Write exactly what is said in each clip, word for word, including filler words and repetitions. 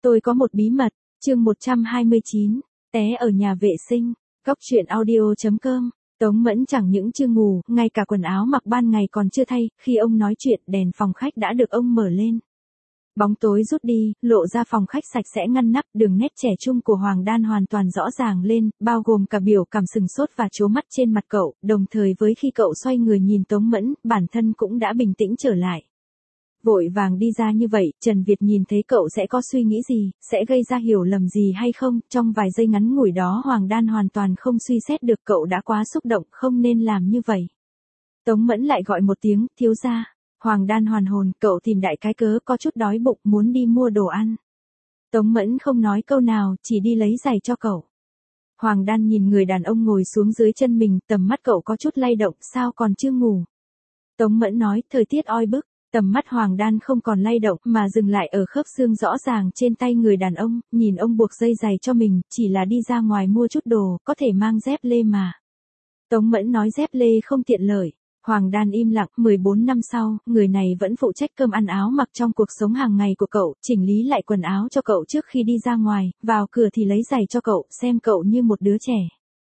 Tôi có một bí mật, chương một trăm hai mươi chín, té ở nhà vệ sinh, Cóc truyện audio chấm com. Tống Mẫn chẳng những chưa ngủ, ngay cả quần áo mặc ban ngày còn chưa thay, khi ông nói chuyện đèn phòng khách đã được ông mở lên. Bóng tối rút đi, lộ ra phòng khách sạch sẽ ngăn nắp, đường nét trẻ trung của Hoàng Đan hoàn toàn rõ ràng lên, bao gồm cả biểu cảm sừng sốt và trố mắt trên mặt cậu, đồng thời với khi cậu xoay người nhìn Tống Mẫn, bản thân cũng đã bình tĩnh trở lại. Vội vàng đi ra như vậy, Trần Việt nhìn thấy cậu sẽ có suy nghĩ gì, sẽ gây ra hiểu lầm gì hay không, trong vài giây ngắn ngủi đó Hoàng Đan hoàn toàn không suy xét được cậu đã quá xúc động, không nên làm như vậy. Tống Mẫn lại gọi một tiếng, thiếu gia. Hoàng Đan hoàn hồn, cậu tìm đại cái cớ có chút đói bụng muốn đi mua đồ ăn. Tống Mẫn không nói câu nào, chỉ đi lấy giày cho cậu. Hoàng Đan nhìn người đàn ông ngồi xuống dưới chân mình, tầm mắt cậu có chút lay động, sao còn chưa ngủ. Tống Mẫn nói, thời tiết oi bức. Tầm mắt Hoàng Đan không còn lay động mà dừng lại ở khớp xương rõ ràng trên tay người đàn ông, nhìn ông buộc dây giày cho mình, chỉ là đi ra ngoài mua chút đồ, có thể mang dép lê mà. Tống Mẫn nói dép lê không tiện lợi. Hoàng Đan im lặng, mười bốn năm sau, người này vẫn phụ trách cơm ăn áo mặc trong cuộc sống hàng ngày của cậu, chỉnh lý lại quần áo cho cậu trước khi đi ra ngoài, vào cửa thì lấy giày cho cậu, xem cậu như một đứa trẻ.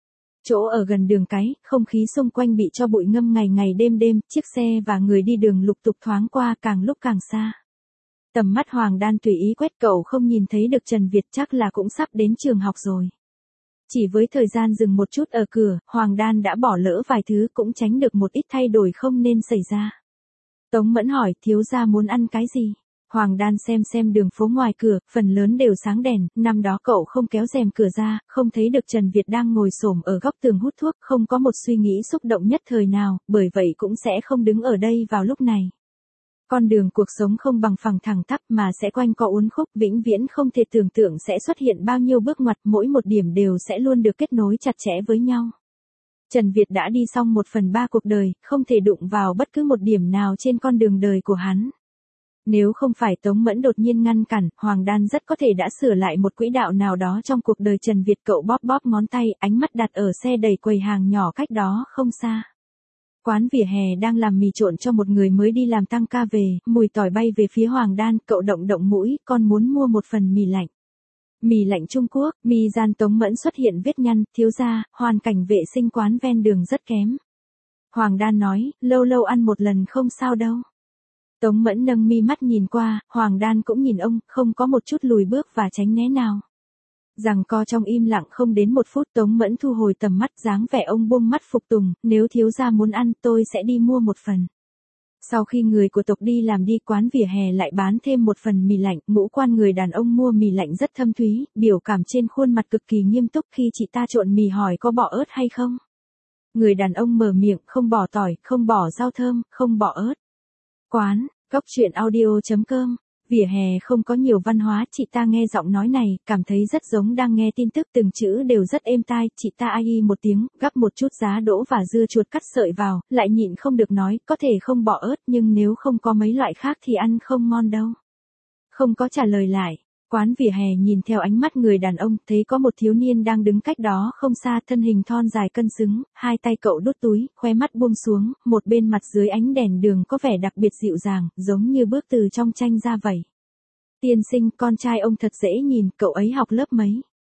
Chỗ ở gần đường cái, không khí xung quanh bị cho bụi ngâm ngày ngày đêm đêm, chiếc xe và người đi đường lục tục thoáng qua càng lúc càng xa. Tầm mắt Hoàng Đan tùy ý quét cậu không nhìn thấy được Trần Việt chắc là cũng sắp đến trường học rồi. Chỉ với thời gian dừng một chút ở cửa, Hoàng Đan đã bỏ lỡ vài thứ cũng tránh được một ít thay đổi không nên xảy ra. Tống Mẫn hỏi thiếu gia muốn ăn cái gì? Hoàng Đan xem xem đường phố ngoài cửa, phần lớn đều sáng đèn, năm đó cậu không kéo rèm cửa ra, không thấy được Trần Việt đang ngồi xổm ở góc tường hút thuốc, không có một suy nghĩ xúc động nhất thời nào, bởi vậy cũng sẽ không đứng ở đây vào lúc này. Con đường cuộc sống không bằng phẳng thẳng tắp mà sẽ quanh co uốn khúc, vĩnh viễn không thể tưởng tượng sẽ xuất hiện bao nhiêu bước ngoặt, mỗi một điểm đều sẽ luôn được kết nối chặt chẽ với nhau. Trần Việt đã đi xong một phần ba cuộc đời, không thể đụng vào bất cứ một điểm nào trên con đường đời của hắn. Nếu không phải Tống Mẫn đột nhiên ngăn cản, Hoàng Đan rất có thể đã sửa lại một quỹ đạo nào đó trong cuộc đời Trần Việt. Cậu bóp bóp ngón tay, ánh mắt đặt ở xe đầy quầy hàng nhỏ cách đó không xa. Quán vỉa hè đang làm mì trộn cho một người mới đi làm tăng ca về, mùi tỏi bay về phía Hoàng Đan, cậu động động mũi, con muốn mua một phần mì lạnh. Mì lạnh Trung Quốc, mì gian. Tống Mẫn xuất hiện vết nhăn, thiếu gia, hoàn cảnh vệ sinh quán ven đường rất kém. Hoàng Đan nói, lâu lâu ăn một lần không sao đâu. Tống Mẫn nâng mi mắt nhìn qua, Hoàng Đan cũng nhìn ông, không có một chút lùi bước và tránh né nào. Giằng co trong im lặng không đến một phút, Tống Mẫn thu hồi tầm mắt, dáng vẻ ông buông mắt phục tùng, nếu thiếu gia muốn ăn tôi sẽ đi mua một phần. Sau khi người của tộc đi làm đi, quán vỉa hè lại bán thêm một phần mì lạnh, ngũ quan người đàn ông mua mì lạnh rất thâm thúy, biểu cảm trên khuôn mặt cực kỳ nghiêm túc. Khi chị ta trộn mì hỏi có bỏ ớt hay không. Người đàn ông mở miệng, không bỏ tỏi, không bỏ rau thơm, không bỏ ớt. Quán, Cóc truyện audio chấm com. Vỉa hè không có nhiều văn hóa, chị ta nghe giọng nói này, cảm thấy rất giống đang nghe tin tức, từng chữ đều rất êm tai, chị ta ai y một tiếng, gắp một chút giá đỗ và dưa chuột cắt sợi vào, lại nhịn không được nói, có thể không bỏ ớt, nhưng nếu không có mấy loại khác thì ăn không ngon đâu. Không có trả lời lại. Quán vỉa hè nhìn theo ánh mắt người đàn ông, thấy có một thiếu niên đang đứng cách đó không xa, thân hình thon dài cân xứng, hai tay cậu đút túi, khóe mắt buông xuống, một bên mặt dưới ánh đèn đường có vẻ đặc biệt dịu dàng, giống như bước từ trong tranh ra vậy. Tiên sinh, con trai ông thật dễ nhìn, cậu ấy học lớp mấy?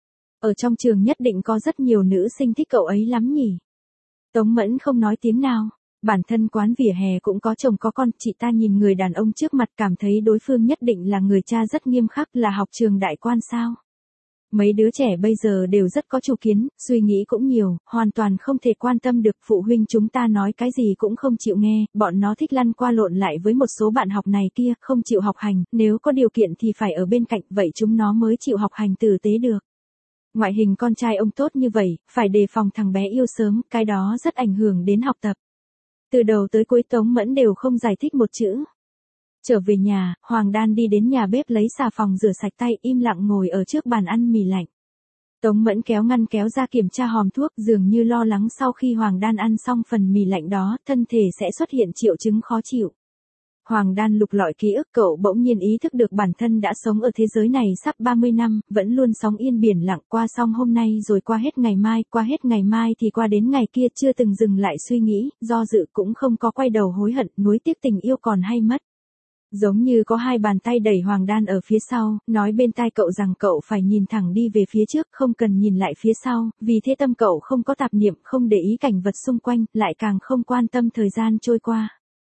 Ở trong trường nhất định có rất nhiều nữ sinh thích cậu ấy lắm nhỉ? Tống Mẫn không nói tiếng nào. Bản thân quán vỉa hè cũng có chồng có con, chị ta nhìn người đàn ông trước mặt cảm thấy đối phương nhất định là người cha rất nghiêm khắc, là học trường đại quan sao. Mấy đứa trẻ bây giờ đều rất có chủ kiến, suy nghĩ cũng nhiều, hoàn toàn không thể quan tâm được, phụ huynh chúng ta nói cái gì cũng không chịu nghe, bọn nó thích lăn qua lộn lại với một số bạn học này kia, không chịu học hành, nếu có điều kiện thì phải ở bên cạnh, vậy chúng nó mới chịu học hành tử tế được. Ngoại hình con trai ông tốt như vậy, phải đề phòng thằng bé yêu sớm, cái đó rất ảnh hưởng đến học tập. Từ đầu tới cuối Tống Mẫn đều không giải thích một chữ. Trở về nhà, Hoàng Đan đi đến nhà bếp lấy xà phòng rửa sạch tay, im lặng ngồi ở trước bàn ăn mì lạnh. Tống Mẫn kéo ngăn kéo ra kiểm tra hòm thuốc, dường như lo lắng sau khi Hoàng Đan ăn xong phần mì lạnh đó, thân thể sẽ xuất hiện triệu chứng khó chịu. Hoàng Đan lục lọi ký ức, cậu bỗng nhiên ý thức được bản thân đã sống ở thế giới này sắp ba mươi năm, vẫn luôn sóng yên biển lặng, qua xong hôm nay rồi qua hết ngày mai, qua hết ngày mai thì qua đến ngày kia, chưa từng dừng lại suy nghĩ, do dự cũng không có quay đầu hối hận, nuối tiếc tình yêu còn hay mất. Giống như có hai bàn tay đẩy Hoàng Đan ở phía sau, nói bên tai cậu rằng cậu phải nhìn thẳng đi về phía trước, không cần nhìn lại phía sau, vì thế tâm cậu không có tạp niệm, không để ý cảnh vật xung quanh, lại càng không quan tâm thời gian trôi qua.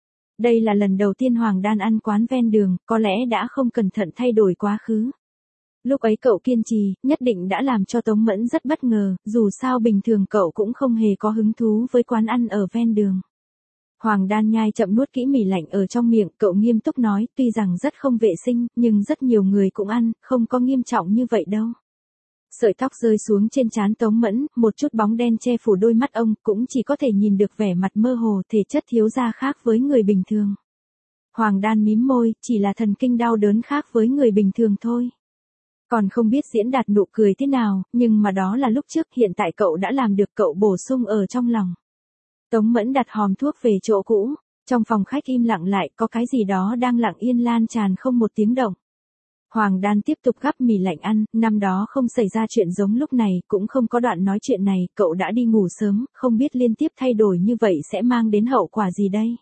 Đây là lần đầu tiên Hoàng Đan ăn quán ven đường, có lẽ đã không cẩn thận thay đổi quá khứ. Lúc ấy cậu kiên trì, nhất định đã làm cho Tống Mẫn rất bất ngờ, dù sao bình thường cậu cũng không hề có hứng thú với quán ăn ở ven đường. Hoàng Đan nhai chậm nuốt kỹ mì lạnh ở trong miệng, cậu nghiêm túc nói, tuy rằng rất không vệ sinh, nhưng rất nhiều người cũng ăn, không có nghiêm trọng như vậy đâu. Sợi tóc rơi xuống trên trán Tống Mẫn, một chút bóng đen che phủ đôi mắt ông, cũng chỉ có thể nhìn được vẻ mặt mơ hồ, thể chất thiếu gia khác với người bình thường. Hoàng Đan mím môi, chỉ là thần kinh đau đớn khác với người bình thường thôi. Còn không biết diễn đạt nụ cười thế nào, nhưng mà đó là lúc trước, hiện tại cậu đã làm được, cậu bổ sung ở trong lòng. Tống Mẫn đặt hòm thuốc về chỗ cũ, trong phòng khách im lặng lại, có cái gì đó đang lặng yên lan tràn không một tiếng động. Hoàng Đan tiếp tục gắp mì lạnh ăn, năm đó không xảy ra chuyện giống lúc này, cũng không có đoạn nói chuyện này, cậu đã đi ngủ sớm, không biết liên tiếp thay đổi như vậy sẽ mang đến hậu quả gì đây.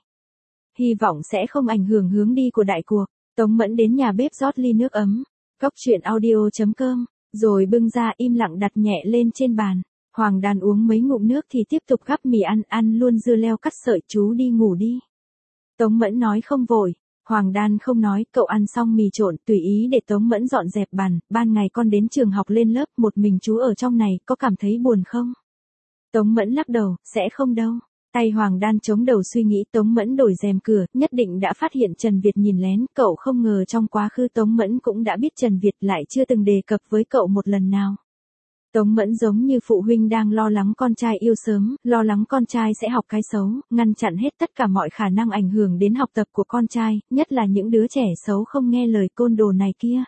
Hy vọng sẽ không ảnh hưởng hướng đi của đại cuộc. Tống Mẫn đến nhà bếp rót ly nước ấm, cốc truyện audio chấm com, rồi bưng ra im lặng đặt nhẹ lên trên bàn. Hoàng Đan uống mấy ngụm nước thì tiếp tục gắp mì ăn, ăn luôn dưa leo cắt sợi, chú đi ngủ đi. Tống Mẫn nói không vội. Hoàng Đan không nói, cậu ăn xong mì trộn, tùy ý để Tống Mẫn dọn dẹp bàn, ban ngày con đến trường học lên lớp, một mình chú ở trong này, có cảm thấy buồn không? Tống Mẫn lắc đầu, sẽ không đâu. Tay Hoàng Đan chống đầu suy nghĩ, Tống Mẫn đổi rèm cửa, nhất định đã phát hiện Trần Việt nhìn lén, cậu không ngờ trong quá khứ Tống Mẫn cũng đã biết Trần Việt, lại chưa từng đề cập với cậu một lần nào. Tống Mẫn giống như phụ huynh đang lo lắng con trai yêu sớm, lo lắng con trai sẽ học cái xấu, ngăn chặn hết tất cả mọi khả năng ảnh hưởng đến học tập của con trai, nhất là những đứa trẻ xấu không nghe lời côn đồ này kia.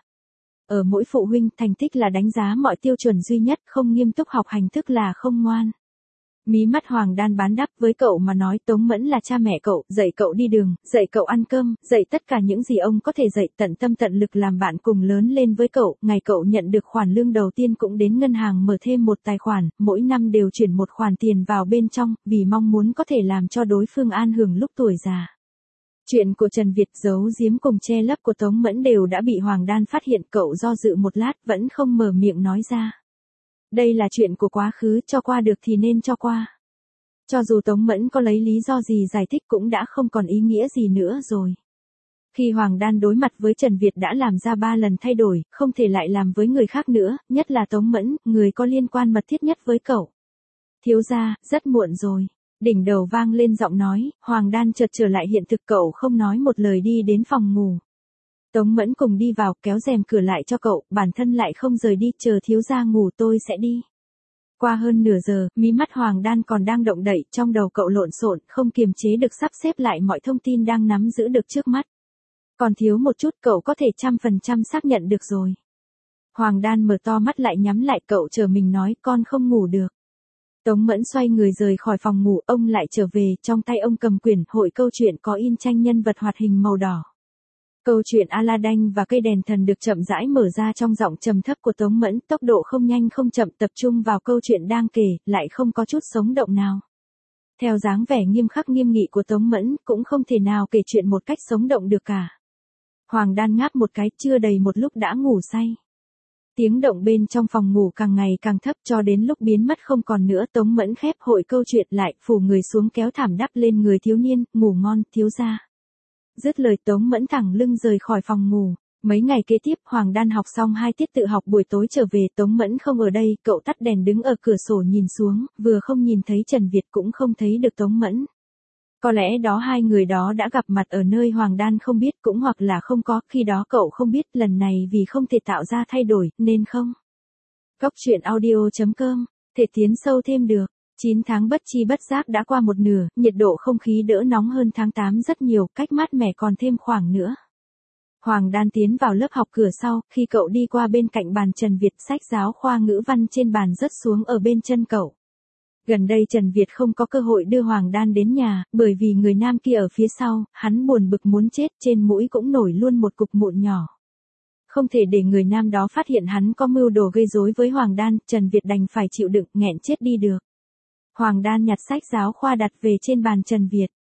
Ở mỗi phụ huynh, thành tích là đánh giá mọi tiêu chuẩn duy nhất, không nghiêm túc học hành thức là không ngoan. Mí mắt Hoàng Đan bán đắp, với cậu mà nói Tống Mẫn là cha mẹ cậu, dạy cậu đi đường, dạy cậu ăn cơm, dạy tất cả những gì ông có thể dạy, tận tâm tận lực làm bạn cùng lớn lên với cậu, ngày cậu nhận được khoản lương đầu tiên cũng đến ngân hàng mở thêm một tài khoản, mỗi năm đều chuyển một khoản tiền vào bên trong, vì mong muốn có thể làm cho đối phương an hưởng lúc tuổi già. Chuyện của Trần Việt giấu giếm cùng che lấp của Tống Mẫn đều đã bị Hoàng Đan phát hiện, cậu do dự một lát vẫn không mở miệng nói ra. Đây là chuyện của quá khứ, cho qua được thì nên cho qua. Cho dù Tống Mẫn có lấy lý do gì giải thích cũng đã không còn ý nghĩa gì nữa rồi. Khi Hoàng Đan đối mặt với Trần Việt đã làm ra ba lần thay đổi, không thể lại làm với người khác nữa, nhất là Tống Mẫn, người có liên quan mật thiết nhất với cậu. Thiếu gia, rất muộn rồi. Đỉnh đầu vang lên giọng nói, Hoàng Đan chợt trở lại hiện thực, cậu không nói một lời đi đến phòng ngủ. Tống Mẫn cùng đi vào, kéo rèm cửa lại cho cậu, bản thân lại không rời đi, chờ thiếu gia ngủ tôi sẽ đi. Qua hơn nửa giờ, mí mắt Hoàng Đan còn đang động đậy, trong đầu cậu lộn xộn, không kiềm chế được sắp xếp lại mọi thông tin đang nắm giữ được trước mắt. Còn thiếu một chút, cậu có thể trăm phần trăm xác nhận được rồi. Hoàng Đan mở to mắt lại nhắm lại, cậu chờ mình nói, con không ngủ được. Tống Mẫn xoay người rời khỏi phòng ngủ, ông lại trở về, trong tay ông cầm quyển hội câu chuyện có in tranh nhân vật hoạt hình màu đỏ. Câu chuyện Aladdin và cây đèn thần được chậm rãi mở ra trong giọng trầm thấp của Tống Mẫn, tốc độ không nhanh không chậm, tập trung vào câu chuyện đang kể, lại không có chút sống động nào. Theo dáng vẻ nghiêm khắc nghiêm nghị của Tống Mẫn, cũng không thể nào kể chuyện một cách sống động được cả. Hoàng Đan ngáp một cái, chưa đầy một lúc đã ngủ say. Tiếng động bên trong phòng ngủ càng ngày càng thấp cho đến lúc biến mất không còn nữa. Tống Mẫn khép hội câu chuyện lại, phủ người xuống kéo thảm đắp lên người thiếu niên, ngủ ngon, thiếu gia. Dứt lời Tống Mẫn thẳng lưng rời khỏi phòng ngủ. Mấy ngày kế tiếp, Hoàng Đan học xong hai tiết tự học buổi tối trở về, Tống Mẫn không ở đây, cậu tắt đèn đứng ở cửa sổ nhìn xuống, vừa không nhìn thấy Trần Việt cũng không thấy được Tống Mẫn. Có lẽ đó hai người đó đã gặp mặt ở nơi Hoàng Đan không biết, cũng hoặc là không có, khi đó cậu không biết, lần này vì không thể tạo ra thay đổi, nên không. Cốc truyện audio chấm com, thể tiến sâu thêm được. chín tháng bất chi bất giác đã qua một nửa, nhiệt độ không khí đỡ nóng hơn tháng tám rất nhiều, cách mát mẻ còn thêm khoảng nữa. Hoàng Đan tiến vào lớp học cửa sau, khi cậu đi qua bên cạnh bàn Trần Việt, sách giáo khoa ngữ văn trên bàn rớt xuống ở bên chân cậu. Gần đây Trần Việt không có cơ hội đưa Hoàng Đan đến nhà, bởi vì người nam kia ở phía sau, hắn buồn bực muốn chết, trên mũi cũng nổi luôn một cục mụn nhỏ. Không thể để người nam đó phát hiện hắn có mưu đồ gây rối với Hoàng Đan, Trần Việt đành phải chịu đựng, nghẹn chết đi được. Hoàng Đan nhặt sách giáo khoa đặt về trên bàn Trần Việt.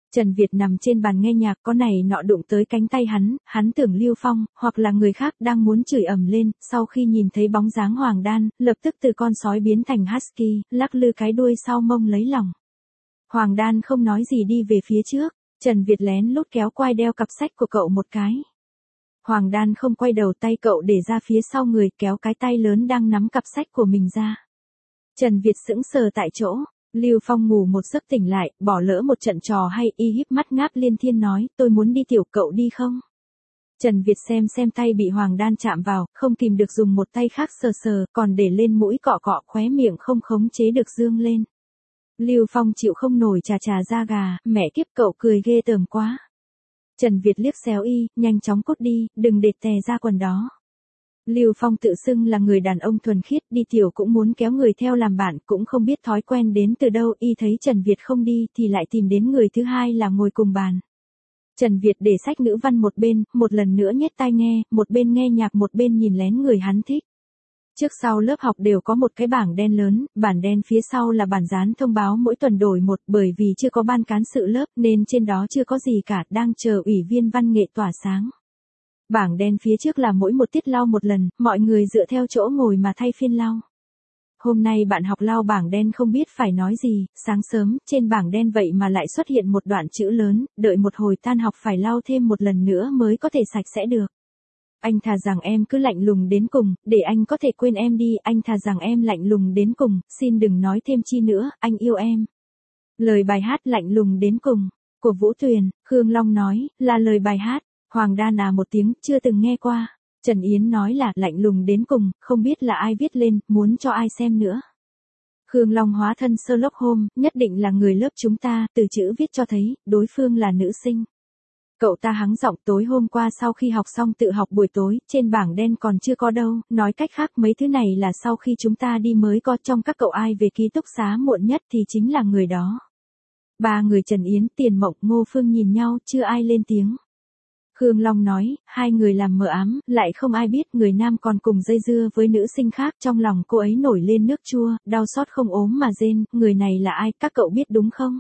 Trần Việt nằm trên bàn nghe nhạc, có này nọ đụng tới cánh tay hắn, hắn tưởng Lưu Phong, hoặc là người khác đang muốn chửi ầm lên, sau khi nhìn thấy bóng dáng Hoàng Đan, lập tức từ con sói biến thành husky, lắc lư cái đuôi sau mông lấy lòng. Hoàng Đan không nói gì đi về phía trước, Trần Việt lén lút kéo quai đeo cặp sách của cậu một cái. Hoàng Đan không quay đầu, tay cậu để ra phía sau người, kéo cái tay lớn đang nắm cặp sách của mình ra. Trần Việt sững sờ tại chỗ. Lưu Phong ngủ một giấc tỉnh lại, bỏ lỡ một trận trò hay, y híp mắt ngáp liên thiên nói, tôi muốn đi tiểu, cậu đi không? Trần Việt xem xem tay bị Hoàng Đan chạm vào, không kìm được dùng một tay khác sờ sờ, còn để lên mũi cọ cọ, khóe miệng không khống chế được dương lên. Lưu Phong chịu không nổi, trà trà da gà, mẹ kiếp, cậu cười ghê tởm quá. Trần Việt liếc xéo y, nhanh chóng cút đi, đừng để tè ra quần đó. Lưu Phong tự xưng là người đàn ông thuần khiết, đi tiểu cũng muốn kéo người theo làm bạn, cũng không biết thói quen đến từ đâu, y thấy Trần Việt không đi thì lại tìm đến người thứ hai là ngồi cùng bàn. Trần Việt để sách ngữ văn một bên, một lần nữa nhét tai nghe, một bên nghe nhạc một bên nhìn lén người hắn thích. Trước sau lớp học đều có một cái bảng đen lớn, bảng đen phía sau là bản dán thông báo mỗi tuần đổi một, bởi vì chưa có ban cán sự lớp nên trên đó chưa có gì cả, đang chờ ủy viên văn nghệ tỏa sáng. Bảng đen phía trước là mỗi một tiết lau một lần, mọi người dựa theo chỗ ngồi mà thay phiên lau. Hôm nay bạn học lau bảng đen không biết phải nói gì, sáng sớm, trên bảng đen vậy mà lại xuất hiện một đoạn chữ lớn, đợi một hồi tan học phải lau thêm một lần nữa mới có thể sạch sẽ được. Anh thà rằng em cứ lạnh lùng đến cùng, để anh có thể quên em đi, anh thà rằng em lạnh lùng đến cùng, xin đừng nói thêm chi nữa, anh yêu em. Lời bài hát Lạnh lùng đến cùng, của Vũ Tuyền, Khương Long nói, là lời bài hát. Hoàng Đan à một tiếng, chưa từng nghe qua. Trần Yến nói là lạnh lùng đến cùng, không biết là ai viết lên, muốn cho ai xem nữa. Khương Long hóa thân Sherlock Holmes, nhất định là người lớp chúng ta, từ chữ viết cho thấy, đối phương là nữ sinh. Cậu ta hắng giọng, tối hôm qua sau khi học xong tự học buổi tối, trên bảng đen còn chưa có đâu, nói cách khác mấy thứ này là sau khi chúng ta đi mới có, trong các cậu ai về ký túc xá muộn nhất thì chính là người đó. Ba người Trần Yến, Tiền Mộng, Ngô Phương nhìn nhau, chưa ai lên tiếng. Khương Long nói, hai người làm mờ ám, lại không ai biết người nam còn cùng dây dưa với nữ sinh khác, trong lòng cô ấy nổi lên nước chua, đau xót không ốm mà rên, người này là ai, các cậu biết đúng không?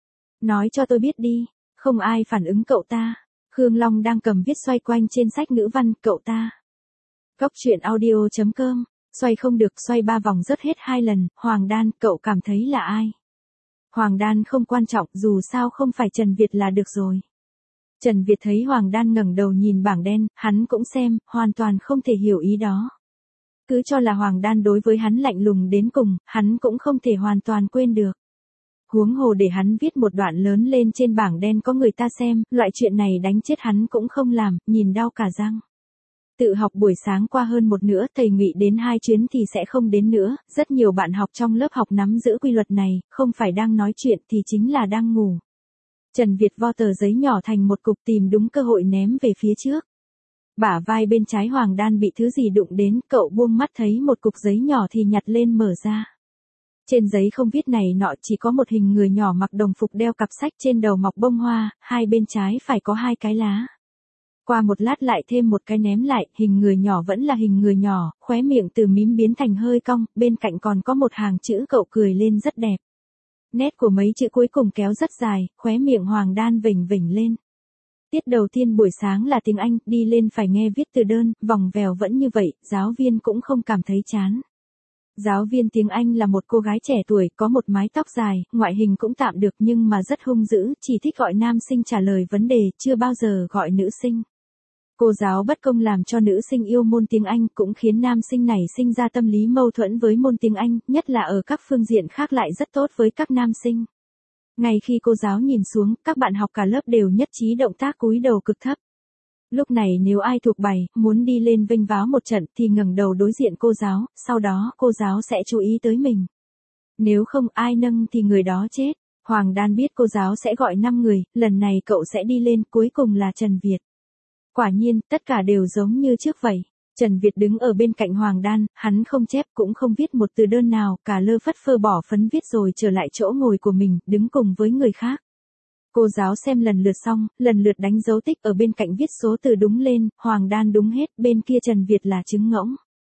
Nói cho tôi biết đi, không ai phản ứng cậu ta. Khương Long đang cầm viết xoay quanh trên sách ngữ văn, cậu ta. Góc truyện audio chấm com, xoay không được, xoay ba vòng rớt hết hai lần, Hoàng Đan, cậu cảm thấy là ai? Hoàng Đan không quan trọng, dù sao không phải Trần Việt là được rồi. Trần Việt thấy Hoàng Đan ngẩng đầu nhìn bảng đen, hắn cũng xem, hoàn toàn không thể hiểu ý đó. Cứ cho là Hoàng Đan đối với hắn lạnh lùng đến cùng, hắn cũng không thể hoàn toàn quên được. Huống hồ để hắn viết một đoạn lớn lên trên bảng đen có người ta xem, loại chuyện này đánh chết hắn cũng không làm, nhìn đau cả răng. Tự học buổi sáng qua hơn một nửa, thầy Ngụy đến hai chuyến thì sẽ không đến nữa, rất nhiều bạn học trong lớp học nắm giữ quy luật này, không phải đang nói chuyện thì chính là đang ngủ. Trần Việt vo tờ giấy nhỏ thành một cục, tìm đúng cơ hội ném về phía trước. Bả vai bên trái Hoàng Đan bị thứ gì đụng đến, cậu buông mắt thấy một cục giấy nhỏ thì nhặt lên mở ra. Trên giấy không viết này nọ, chỉ có một hình người nhỏ mặc đồng phục đeo cặp sách, trên đầu mọc bông hoa, hai bên trái phải có hai cái lá. Qua một lát lại thêm một cái ném lại, hình người nhỏ vẫn là hình người nhỏ, khóe miệng từ mím biến thành hơi cong, bên cạnh còn có một hàng chữ, cậu cười lên rất đẹp. Nét của mấy chữ cuối cùng kéo rất dài, khóe miệng Hoàng Đan vểnh vểnh lên. Tiết đầu tiên buổi sáng là tiếng Anh, đi lên phải nghe viết từ đơn, vòng vèo vẫn như vậy, giáo viên cũng không cảm thấy chán. Giáo viên tiếng Anh là một cô gái trẻ tuổi, có một mái tóc dài, ngoại hình cũng tạm được nhưng mà rất hung dữ, chỉ thích gọi nam sinh trả lời vấn đề, chưa bao giờ gọi nữ sinh. Cô giáo bất công làm cho nữ sinh yêu môn tiếng Anh, cũng khiến nam sinh này sinh ra tâm lý mâu thuẫn với môn tiếng Anh, nhất là ở các phương diện khác lại rất tốt với các nam sinh. Ngay khi cô giáo nhìn xuống, các bạn học cả lớp đều nhất trí động tác cúi đầu cực thấp. Lúc này nếu ai thuộc bài, muốn đi lên vênh váo một trận thì ngẩng đầu đối diện cô giáo, sau đó cô giáo sẽ chú ý tới mình. Nếu không ai nâng thì người đó chết. Hoàng Đan biết cô giáo sẽ gọi năm người, lần này cậu sẽ đi lên, cuối cùng là Trần Việt. Quả nhiên, tất cả đều giống như trước vậy. Trần Việt đứng ở bên cạnh Hoàng Đan, hắn không chép cũng không viết một từ đơn nào, cả lơ phất phơ bỏ phấn viết rồi trở lại chỗ ngồi của mình, đứng cùng với người khác. Cô giáo xem lần lượt xong, lần lượt đánh dấu tích ở bên cạnh viết số từ đúng lên, Hoàng Đan đúng hết, bên kia Trần Việt là trứng ngỗng.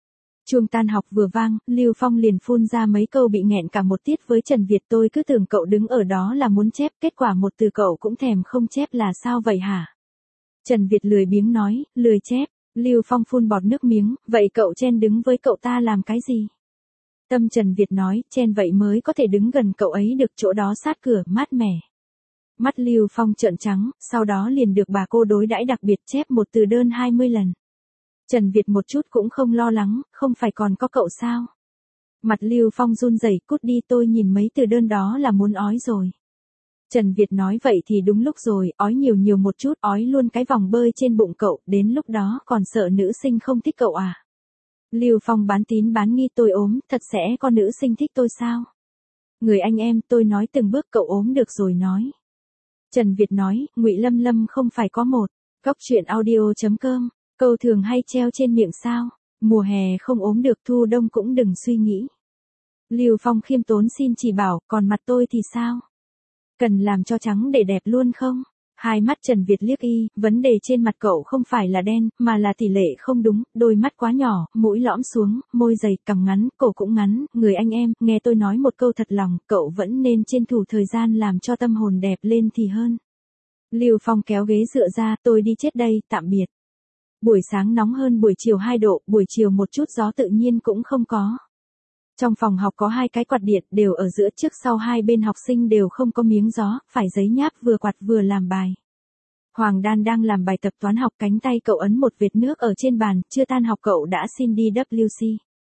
Chuông tan học vừa vang, Lưu Phong liền phun ra mấy câu bị nghẹn cả một tiết với Trần Việt, tôi cứ tưởng cậu đứng ở đó là muốn chép, kết quả một từ cậu cũng thèm không chép là sao vậy hả? Trần Việt lười biếng nói, lười chép. Lưu Phong phun bọt nước miếng, vậy cậu chen đứng với cậu ta làm cái gì? Tâm Trần Việt nói, chen vậy mới có thể đứng gần cậu ấy được, chỗ đó sát cửa, mát mẻ. Mắt Lưu Phong trợn trắng, sau đó liền được bà cô đối đãi đặc biệt chép một từ đơn hai mươi lần. Trần Việt một chút cũng không lo lắng, không phải còn có cậu sao? Mặt Lưu Phong run rẩy, cút đi, tôi nhìn mấy từ đơn đó là muốn ói rồi. Trần Việt nói, vậy thì đúng lúc rồi, ói nhiều nhiều một chút, ói luôn cái vòng bơi trên bụng cậu, đến lúc đó còn sợ nữ sinh không thích cậu à? Lưu Phong bán tín bán nghi, tôi ốm, thật sẽ có nữ sinh thích tôi sao? Người anh em, tôi nói từng bước, cậu ốm được rồi nói. Trần Việt nói, Ngụy Lâm Lâm không phải có một, góc truyện audio chấm com, câu thường hay treo trên miệng sao? Mùa hè không ốm được, thu đông cũng đừng suy nghĩ. Lưu Phong khiêm tốn xin chỉ bảo, còn mặt tôi thì sao? Cần làm cho trắng để đẹp luôn không? Hai mắt Trần Việt liếc y, vấn đề trên mặt cậu không phải là đen, mà là tỷ lệ không đúng, đôi mắt quá nhỏ, mũi lõm xuống, môi dày, cằm ngắn, cổ cũng ngắn, người anh em, nghe tôi nói một câu thật lòng, cậu vẫn nên tranh thủ thời gian làm cho tâm hồn đẹp lên thì hơn. Lưu Phong kéo ghế dựa ra, tôi đi chết đây, tạm biệt. Buổi sáng nóng hơn buổi chiều hai độ, buổi chiều một chút gió tự nhiên cũng không có. Trong phòng học có hai cái quạt điện đều ở giữa, trước sau hai bên học sinh đều không có miếng gió, phải giấy nháp vừa quạt vừa làm bài. Hoàng Đan đang làm bài tập toán học, cánh tay cậu ấn một vệt nước ở trên bàn, chưa tan học cậu đã xin đi W C.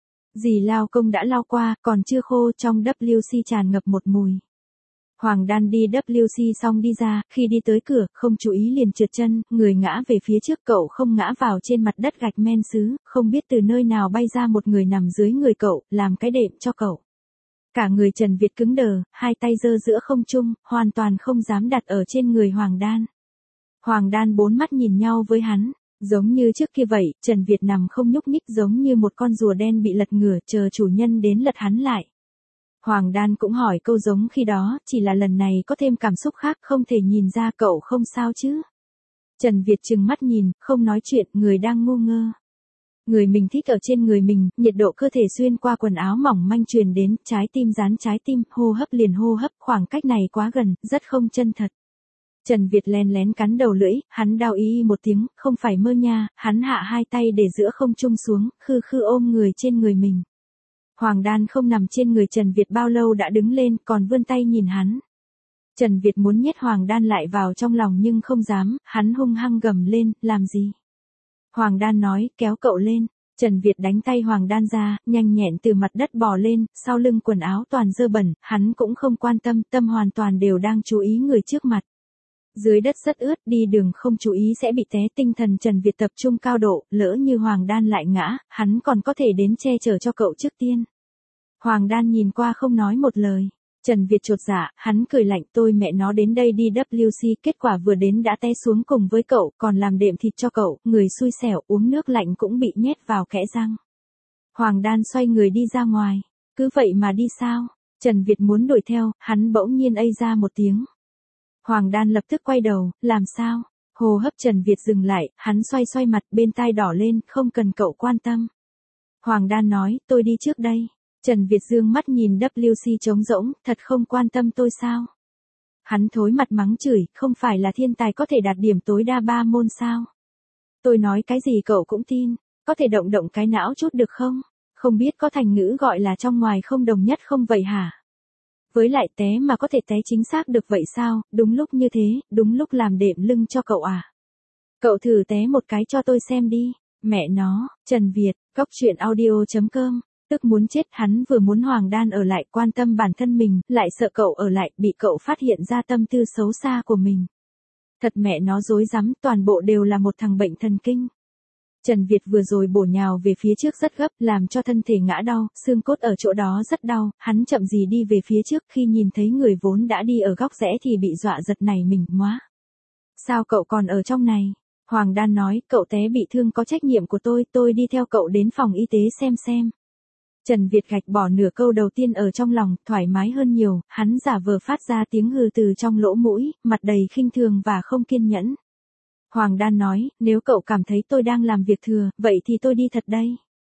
Dì lao công đã lau qua, còn chưa khô, trong W C tràn ngập một mùi. Hoàng Đan đi W C xong đi ra, khi đi tới cửa, không chú ý liền trượt chân, người ngã về phía trước, cậu không ngã vào trên mặt đất gạch men sứ, không biết từ nơi nào bay ra một người nằm dưới người cậu, làm cái đệm cho cậu. Cả người Trần Việt cứng đờ, hai tay giơ giữa không trung, hoàn toàn không dám đặt ở trên người Hoàng Đan. Hoàng Đan bốn mắt nhìn nhau với hắn, giống như trước kia vậy, Trần Việt nằm không nhúc nhích giống như một con rùa đen bị lật ngửa, chờ chủ nhân đến lật hắn lại. Hoàng Đan cũng hỏi câu giống khi đó, chỉ là lần này có thêm cảm xúc khác, không thể nhìn ra cậu không sao chứ. Trần Việt trừng mắt nhìn, không nói chuyện, người đang ngu ngơ. Người mình thích ở trên người mình, nhiệt độ cơ thể xuyên qua quần áo mỏng manh truyền đến, trái tim dán trái tim, hô hấp liền hô hấp, khoảng cách này quá gần, rất không chân thật. Trần Việt len lén cắn đầu lưỡi, hắn đau y một tiếng, không phải mơ nha, hắn hạ hai tay để giữa không trung xuống, khư khư ôm người trên người mình. Hoàng Đan không nằm trên người Trần Việt bao lâu đã đứng lên, còn vươn tay nhìn hắn. Trần Việt muốn nhét Hoàng Đan lại vào trong lòng nhưng không dám, hắn hung hăng gầm lên, làm gì? Hoàng Đan nói, kéo cậu lên. Trần Việt đánh tay Hoàng Đan ra, nhanh nhẹn từ mặt đất bò lên, sau lưng quần áo toàn dơ bẩn, hắn cũng không quan tâm, tâm hoàn toàn đều đang chú ý người trước mặt. Dưới đất rất ướt, đi đường không chú ý sẽ bị té, tinh thần Trần Việt tập trung cao độ, lỡ như Hoàng Đan lại ngã, hắn còn có thể đến che chở cho cậu trước tiên. Hoàng Đan nhìn qua không nói một lời. Trần Việt chột dạ, hắn cười lạnh, tôi mẹ nó đến đây đi W C, kết quả vừa đến đã té xuống cùng với cậu, còn làm đệm thịt cho cậu, người xui xẻo, uống nước lạnh cũng bị nhét vào kẽ răng. Hoàng Đan xoay người đi ra ngoài, cứ vậy mà đi sao? Trần Việt muốn đuổi theo, hắn bỗng nhiên ây ra một tiếng. Hoàng Đan lập tức quay đầu, làm sao? Hô hấp Trần Việt dừng lại, hắn xoay xoay mặt, bên tai đỏ lên, không cần cậu quan tâm. Hoàng Đan nói, tôi đi trước đây. Trần Việt dương mắt nhìn W C trống rỗng, thật không quan tâm tôi sao? Hắn thối mặt mắng chửi, không phải là thiên tài có thể đạt điểm tối đa ba môn sao? Tôi nói cái gì cậu cũng tin, có thể động động cái não chút được không? Không biết có thành ngữ gọi là trong ngoài không đồng nhất không vậy hả? Với lại té mà có thể té chính xác được vậy sao, đúng lúc như thế, đúng lúc làm đệm lưng cho cậu à? Cậu thử té một cái cho tôi xem đi, mẹ nó, Trần Việt, góc truyện audio chấm com. Tức muốn chết, hắn vừa muốn Hoàng Đan ở lại, quan tâm bản thân mình, lại sợ cậu ở lại, bị cậu phát hiện ra tâm tư xấu xa của mình. Thật mẹ nó rối rắm, toàn bộ đều là một thằng bệnh thần kinh. Trần Việt vừa rồi bổ nhào về phía trước rất gấp, làm cho thân thể ngã đau, xương cốt ở chỗ đó rất đau, hắn chậm gì đi về phía trước, khi nhìn thấy người vốn đã đi ở góc rẽ thì bị dọa giật nảy mình, móa. Sao cậu còn ở trong này? Hoàng Đan nói, cậu té bị thương có trách nhiệm của tôi, tôi đi theo cậu đến phòng y tế xem xem. Trần Việt gạch bỏ nửa câu đầu tiên ở trong lòng, thoải mái hơn nhiều, hắn giả vờ phát ra tiếng hừ từ trong lỗ mũi, mặt đầy khinh thường và không kiên nhẫn. Hoàng Đan nói, nếu cậu cảm thấy tôi đang làm việc thừa, vậy thì tôi đi thật đây.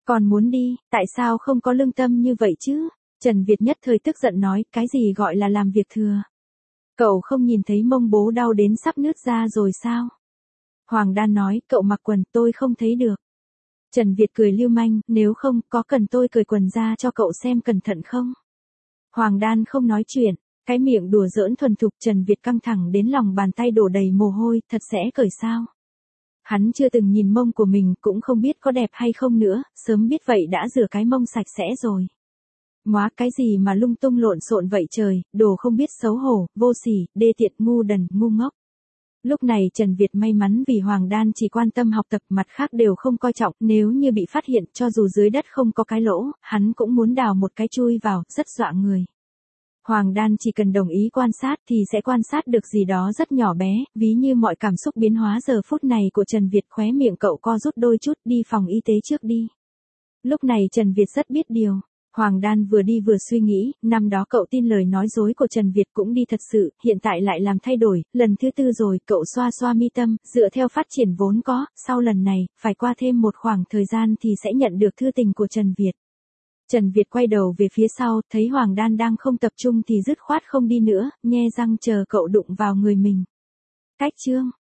Còn muốn đi, tại sao không có lương tâm như vậy chứ? Trần Việt nhất thời tức giận nói, cái gì gọi là làm việc thừa? Cậu không nhìn thấy mông bố đau đến sắp nứt ra rồi sao? Hoàng Đan nói, cậu mặc quần, tôi không thấy được. Trần Việt cười lưu manh, nếu không, có cần tôi cởi quần ra cho cậu xem cẩn thận không? Hoàng Đan không nói chuyện, cái miệng đùa giỡn thuần thục. Trần Việt căng thẳng đến lòng bàn tay đổ đầy mồ hôi, thật sẽ cởi sao? Hắn chưa từng nhìn mông của mình, cũng không biết có đẹp hay không nữa, sớm biết vậy đã rửa cái mông sạch sẽ rồi. Móa, cái gì mà lung tung lộn xộn vậy trời, đồ không biết xấu hổ, vô sỉ, đê tiện, ngu đần, ngu ngốc. Lúc này Trần Việt may mắn vì Hoàng Đan chỉ quan tâm học tập, mặt khác đều không coi trọng, nếu như bị phát hiện, cho dù dưới đất không có cái lỗ, hắn cũng muốn đào một cái chui vào, rất dọa người. Hoàng Đan chỉ cần đồng ý quan sát thì sẽ quan sát được gì đó rất nhỏ bé, ví như mọi cảm xúc biến hóa giờ phút này của Trần Việt. Khóe miệng cậu co rút đôi chút, đi phòng y tế trước đi. Lúc này Trần Việt rất biết điều. Hoàng Đan vừa đi vừa suy nghĩ, năm đó cậu tin lời nói dối của Trần Việt cũng đi thật sự, hiện tại lại làm thay đổi, lần thứ tư rồi. Cậu xoa xoa mi tâm, dựa theo phát triển vốn có, sau lần này, phải qua thêm một khoảng thời gian thì sẽ nhận được thư tình của Trần Việt. Trần Việt quay đầu về phía sau, thấy Hoàng Đan đang không tập trung thì dứt khoát không đi nữa, nhe răng chờ cậu đụng vào người mình. Cách chương